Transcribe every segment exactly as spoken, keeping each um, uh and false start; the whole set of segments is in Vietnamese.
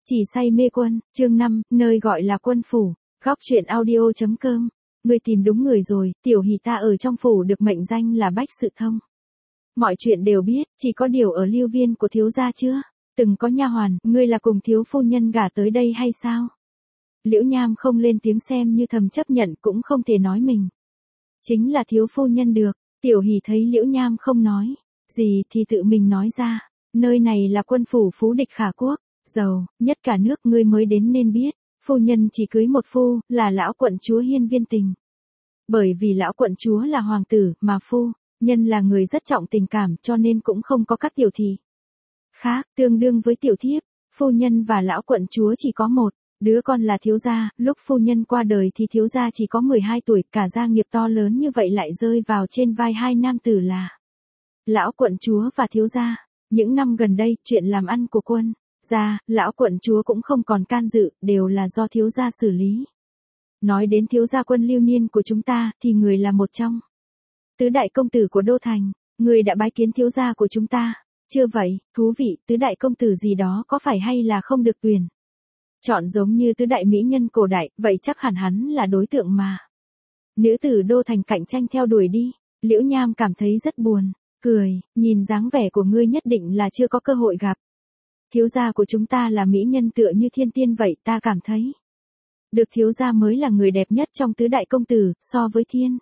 Chỉ say mê quân, chương năm, nơi gọi là quân phủ, góc truyện audio.com. Người tìm đúng người rồi, tiểu hỷ ta ở trong phủ được mệnh danh là Bách Sự Thông. Mọi chuyện đều biết, chỉ có điều ở Lưu Viên của thiếu gia chưa? Từng có nha hoàn, ngươi là cùng thiếu phu nhân gả tới đây hay sao? Liễu Nham không lên tiếng xem như thầm chấp nhận cũng không thể nói mình. Chính là thiếu phu nhân được, tiểu hỷ thấy Liễu Nham không nói gì thì tự mình nói ra. Nơi này là quân phủ Phú Địch Khả Quốc, giàu nhất cả nước, ngươi mới đến nên biết. Phu nhân chỉ cưới một phu, là lão quận chúa Hiên Viên Tình. Bởi vì lão quận chúa là hoàng tử, mà phu nhân là người rất trọng tình cảm cho nên cũng không có các tiểu thị khác, tương đương với tiểu thiếp. Phu nhân và lão quận chúa chỉ có một đứa con là thiếu gia, lúc phu nhân qua đời thì thiếu gia chỉ có mười hai tuổi, cả gia nghiệp to lớn như vậy lại rơi vào trên vai hai nam tử là lão quận chúa và thiếu gia. Những năm gần đây, chuyện làm ăn của quân gia, lão quận chúa cũng không còn can dự, đều là do thiếu gia xử lý. Nói đến thiếu gia Quân Lưu Niên của chúng ta, thì người là một trong tứ đại công tử của Đô Thành. Người đã bái kiến thiếu gia của chúng ta chưa vậy? Thú vị, tứ đại công tử gì đó có phải hay là không được tuyển chọn giống như tứ đại mỹ nhân cổ đại, vậy chắc hẳn hắn là đối tượng mà nữ tử Đô Thành cạnh tranh theo đuổi đi. Liễu Nham cảm thấy rất buồn cười, nhìn dáng vẻ của ngươi nhất định là chưa có cơ hội gặp. Thiếu gia của chúng ta là mỹ nhân tựa như thiên tiên vậy, ta cảm thấy được thiếu gia mới là người đẹp nhất trong tứ đại công tử, so với thiên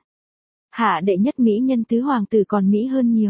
hạ đệ nhất mỹ nhân tứ hoàng tử còn mỹ hơn nhiều.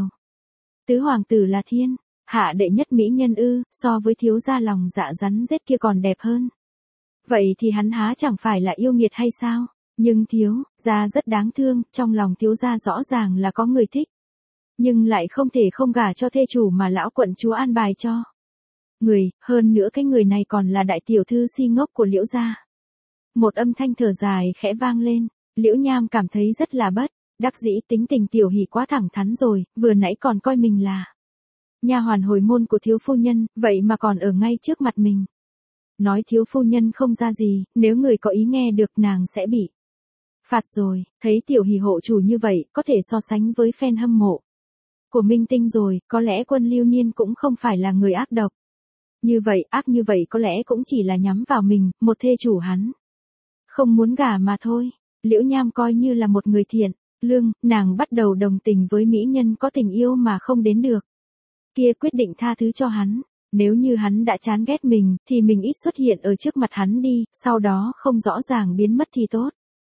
Tứ hoàng tử là thiên hạ đệ nhất mỹ nhân ư? So với thiếu gia lòng dạ rắn rết kia còn đẹp hơn. Vậy thì hắn há chẳng phải là yêu nghiệt hay sao? Nhưng thiếu gia rất đáng thương, trong lòng thiếu gia rõ ràng là có người thích, nhưng lại không thể không gả cho thê chủ mà lão quận chúa an bài cho người, hơn nữa cái người này còn là đại tiểu thư si ngốc của Liễu gia. Một âm thanh thở dài khẽ vang lên, Liễu Nham cảm thấy rất là bất đắc dĩ, tính tình tiểu hỷ quá thẳng thắn rồi, vừa nãy còn coi mình là nha hoàn hồi môn của thiếu phu nhân, vậy mà còn ở ngay trước mặt mình nói thiếu phu nhân không ra gì, nếu người có ý nghe được nàng sẽ bị phạt rồi. Thấy tiểu hỷ hộ chủ như vậy, có thể so sánh với fan hâm mộ của minh tinh rồi, có lẽ Quân Lưu Niên cũng không phải là người ác độc. Như vậy, ác như vậy có lẽ cũng chỉ là nhắm vào mình, một thê chủ hắn không muốn gả mà thôi. Liễu Nham coi như là một người thiện lương, nàng bắt đầu đồng tình với mỹ nhân có tình yêu mà không đến được kia, quyết định tha thứ cho hắn. Nếu như hắn đã chán ghét mình, thì mình ít xuất hiện ở trước mặt hắn đi, sau đó không rõ ràng biến mất thì tốt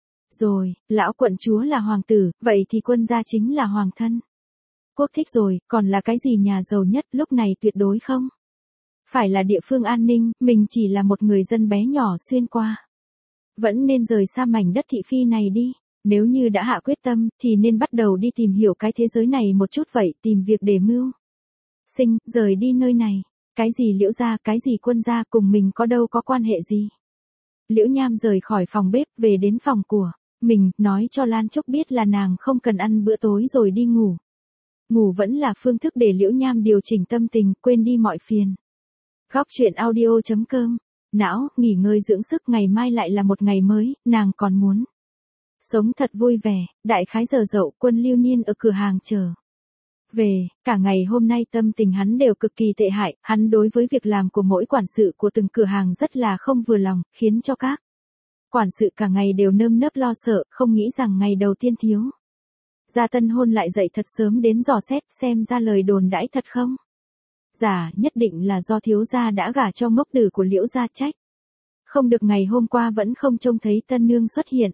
rồi. Lão quận chúa là hoàng tử, vậy thì quân gia chính là hoàng thân quốc thích rồi, còn là cái gì nhà giàu nhất lúc này? Tuyệt đối không phải là địa phương an ninh, mình chỉ là một người dân bé nhỏ xuyên qua. Vẫn nên rời xa mảnh đất thị phi này đi. Nếu như đã hạ quyết tâm, thì nên bắt đầu đi tìm hiểu cái thế giới này một chút vậy, tìm việc để mưu sinh, rời đi nơi này. Cái gì Liễu gia, cái gì quân gia, cùng mình có đâu có quan hệ gì. Liễu Nham rời khỏi phòng bếp, về đến phòng của mình, nói cho Lan Trúc biết là nàng không cần ăn bữa tối rồi đi ngủ. Ngủ vẫn là phương thức để Liễu Nham điều chỉnh tâm tình, quên đi mọi phiền. Góc truyện audio.com. Não, nghỉ ngơi dưỡng sức, ngày mai lại là một ngày mới, nàng còn muốn sống thật vui vẻ. Đại khái giờ dậu, Quân Lưu Niên ở cửa hàng chờ về, cả ngày hôm nay tâm tình hắn đều cực kỳ tệ hại, hắn đối với việc làm của mỗi quản sự của từng cửa hàng rất là không vừa lòng, khiến cho các quản sự cả ngày đều nơm nớp lo sợ, không nghĩ rằng ngày đầu tiên thiếu gia tân hôn lại dậy thật sớm đến dò xét xem ra lời đồn đãi thật không. Giả, nhất định là do thiếu gia đã gả cho ngốc tử của Liễu gia trách. Không được ngày hôm qua vẫn không trông thấy tân nương xuất hiện.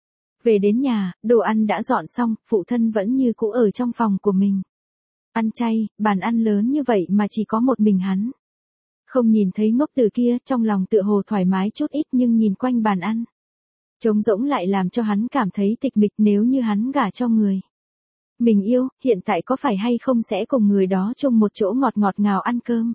Về đến nhà, đồ ăn đã dọn xong, phụ thân vẫn như cũ ở trong phòng của mình. Ăn chay, bàn ăn lớn như vậy mà chỉ có một mình hắn. Không nhìn thấy ngốc tử kia, trong lòng tựa hồ thoải mái chút ít, nhưng nhìn quanh bàn ăn trống rỗng lại làm cho hắn cảm thấy tịch mịch. Nếu như hắn gả cho người mình yêu, hiện tại có phải hay không sẽ cùng người đó chung một chỗ ngọt ngọt ngào ăn cơm.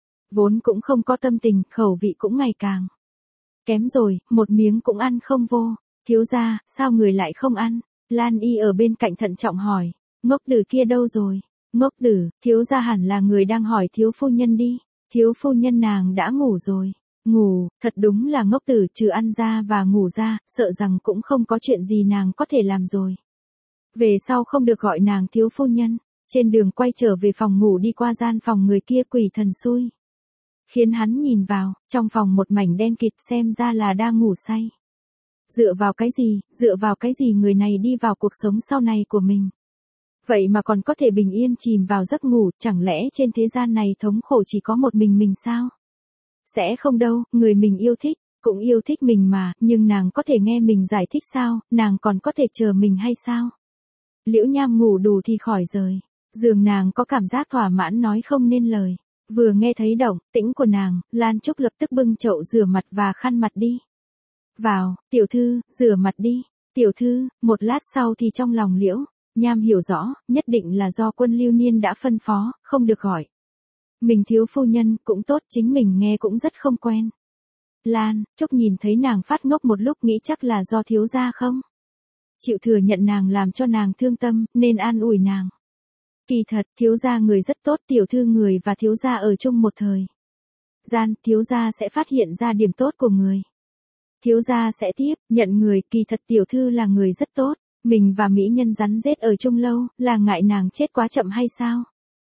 Vốn cũng không có tâm tình, khẩu vị cũng ngày càng kém rồi, một miếng cũng ăn không vô. Thiếu gia, sao người lại không ăn? Lan Y ở bên cạnh thận trọng hỏi. Ngốc tử kia đâu rồi? Ngốc tử, thiếu gia hẳn là người đang hỏi thiếu phu nhân đi. Thiếu phu nhân nàng đã ngủ rồi. Ngủ, thật đúng là ngốc tử, trừ ăn ra và ngủ ra, sợ rằng cũng không có chuyện gì nàng có thể làm rồi. Về sau không được gọi nàng thiếu phu nhân. Trên đường quay trở về phòng ngủ đi qua gian phòng người kia, quỷ thần xui khiến hắn nhìn vào, trong phòng một mảnh đen kịt xem ra là đang ngủ say. Dựa vào cái gì, dựa vào cái gì người này đi vào cuộc sống sau này của mình. Vậy mà còn có thể bình yên chìm vào giấc ngủ, chẳng lẽ trên thế gian này thống khổ chỉ có một mình mình sao? Sẽ không đâu, người mình yêu thích, cũng yêu thích mình mà, nhưng nàng có thể nghe mình giải thích sao, nàng còn có thể chờ mình hay sao? Liễu Nham ngủ đủ thì khỏi rời. Giường nàng có cảm giác thỏa mãn nói không nên lời. Vừa nghe thấy động tĩnh của nàng, Lan Trúc lập tức bưng chậu rửa mặt và khăn mặt đi. Vào, tiểu thư, rửa mặt đi. Tiểu thư, một lát sau thì trong lòng Liễu Nham hiểu rõ, nhất định là do Quân Lưu Niên đã phân phó, không được gọi. Mình thiếu phu nhân, cũng tốt, chính mình nghe cũng rất không quen. Lan Trúc nhìn thấy nàng phát ngốc một lúc nghĩ chắc là do thiếu gia không? Chịu thừa nhận nàng làm cho nàng thương tâm, nên an ủi nàng. Kỳ thật, thiếu gia người rất tốt, tiểu thư người và thiếu gia ở chung một thời gian, thiếu gia sẽ phát hiện ra điểm tốt của người. Thiếu gia sẽ tiếp, nhận người, kỳ thật tiểu thư là người rất tốt, mình và mỹ nhân rắn rết ở chung lâu, là ngại nàng chết quá chậm hay sao?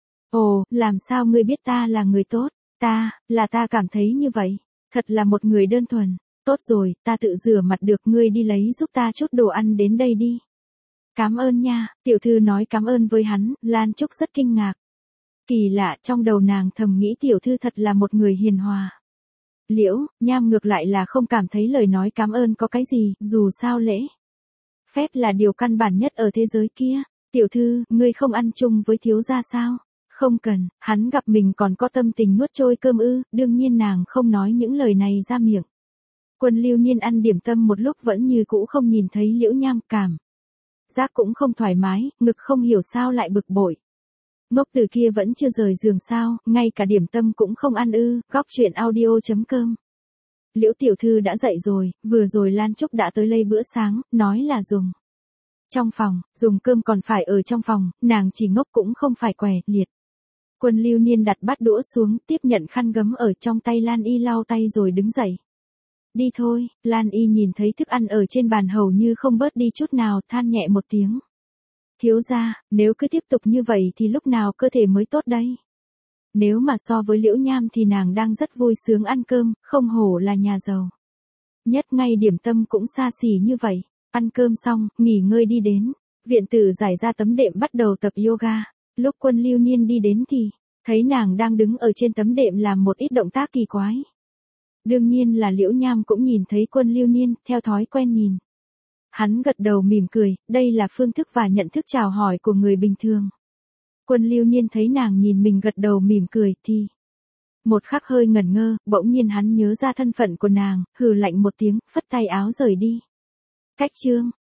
Ồ, làm sao ngươi biết ta là người tốt? Ta, là ta cảm thấy như vậy, thật là một người đơn thuần. Tốt rồi, ta tự rửa mặt được, ngươi đi lấy giúp ta chút đồ ăn đến đây đi. Cảm ơn nha, tiểu thư nói cảm ơn với hắn, Lan Trúc rất kinh ngạc. Kỳ lạ, trong đầu nàng thầm nghĩ tiểu thư thật là một người hiền hòa. Liễu Nham ngược lại là không cảm thấy lời nói cảm ơn có cái gì, dù sao lễ phép là điều căn bản nhất ở thế giới kia. Tiểu thư, ngươi không ăn chung với thiếu gia sao? Không cần, hắn gặp mình còn có tâm tình nuốt trôi cơm ư, đương nhiên nàng không nói những lời này ra miệng. Quân Lưu Niên ăn điểm tâm một lúc vẫn như cũ không nhìn thấy Liễu Nham, cảm giác cũng không thoải mái, ngực không hiểu sao lại bực bội. Ngốc từ kia vẫn chưa rời giường sao, ngay cả điểm tâm cũng không ăn ư, góc truyện audio chấm com. Liễu tiểu thư đã dậy rồi, vừa rồi Lan Trúc đã tới lấy bữa sáng, nói là dùng trong phòng, dùng cơm còn phải ở trong phòng, nàng chỉ ngốc cũng không phải què, liệt. Quân Lưu Niên đặt bát đũa xuống, tiếp nhận khăn gấm ở trong tay Lan Y lau tay rồi đứng dậy. Đi thôi, Lan Y nhìn thấy thức ăn ở trên bàn hầu như không bớt đi chút nào, than nhẹ một tiếng. Thiếu gia, nếu cứ tiếp tục như vậy thì lúc nào cơ thể mới tốt đây? Nếu mà so với Liễu Nham thì nàng đang rất vui sướng ăn cơm, không hổ là nhà giàu. Nhất ngay điểm tâm cũng xa xỉ như vậy. Ăn cơm xong, nghỉ ngơi đi đến. Viện tử giải ra tấm đệm bắt đầu tập yoga. Lúc Quân Lưu Niên đi đến thì, thấy nàng đang đứng ở trên tấm đệm làm một ít động tác kỳ quái. Đương nhiên là Liễu Nham cũng nhìn thấy Quân Lưu Niên, theo thói quen nhìn. Hắn gật đầu mỉm cười, đây là phương thức và nhận thức chào hỏi của người bình thường. Quân Lưu Niên thấy nàng nhìn mình gật đầu mỉm cười thì một khắc hơi ngẩn ngơ, bỗng nhiên hắn nhớ ra thân phận của nàng, hừ lạnh một tiếng, phất tay áo rời đi. Cách chương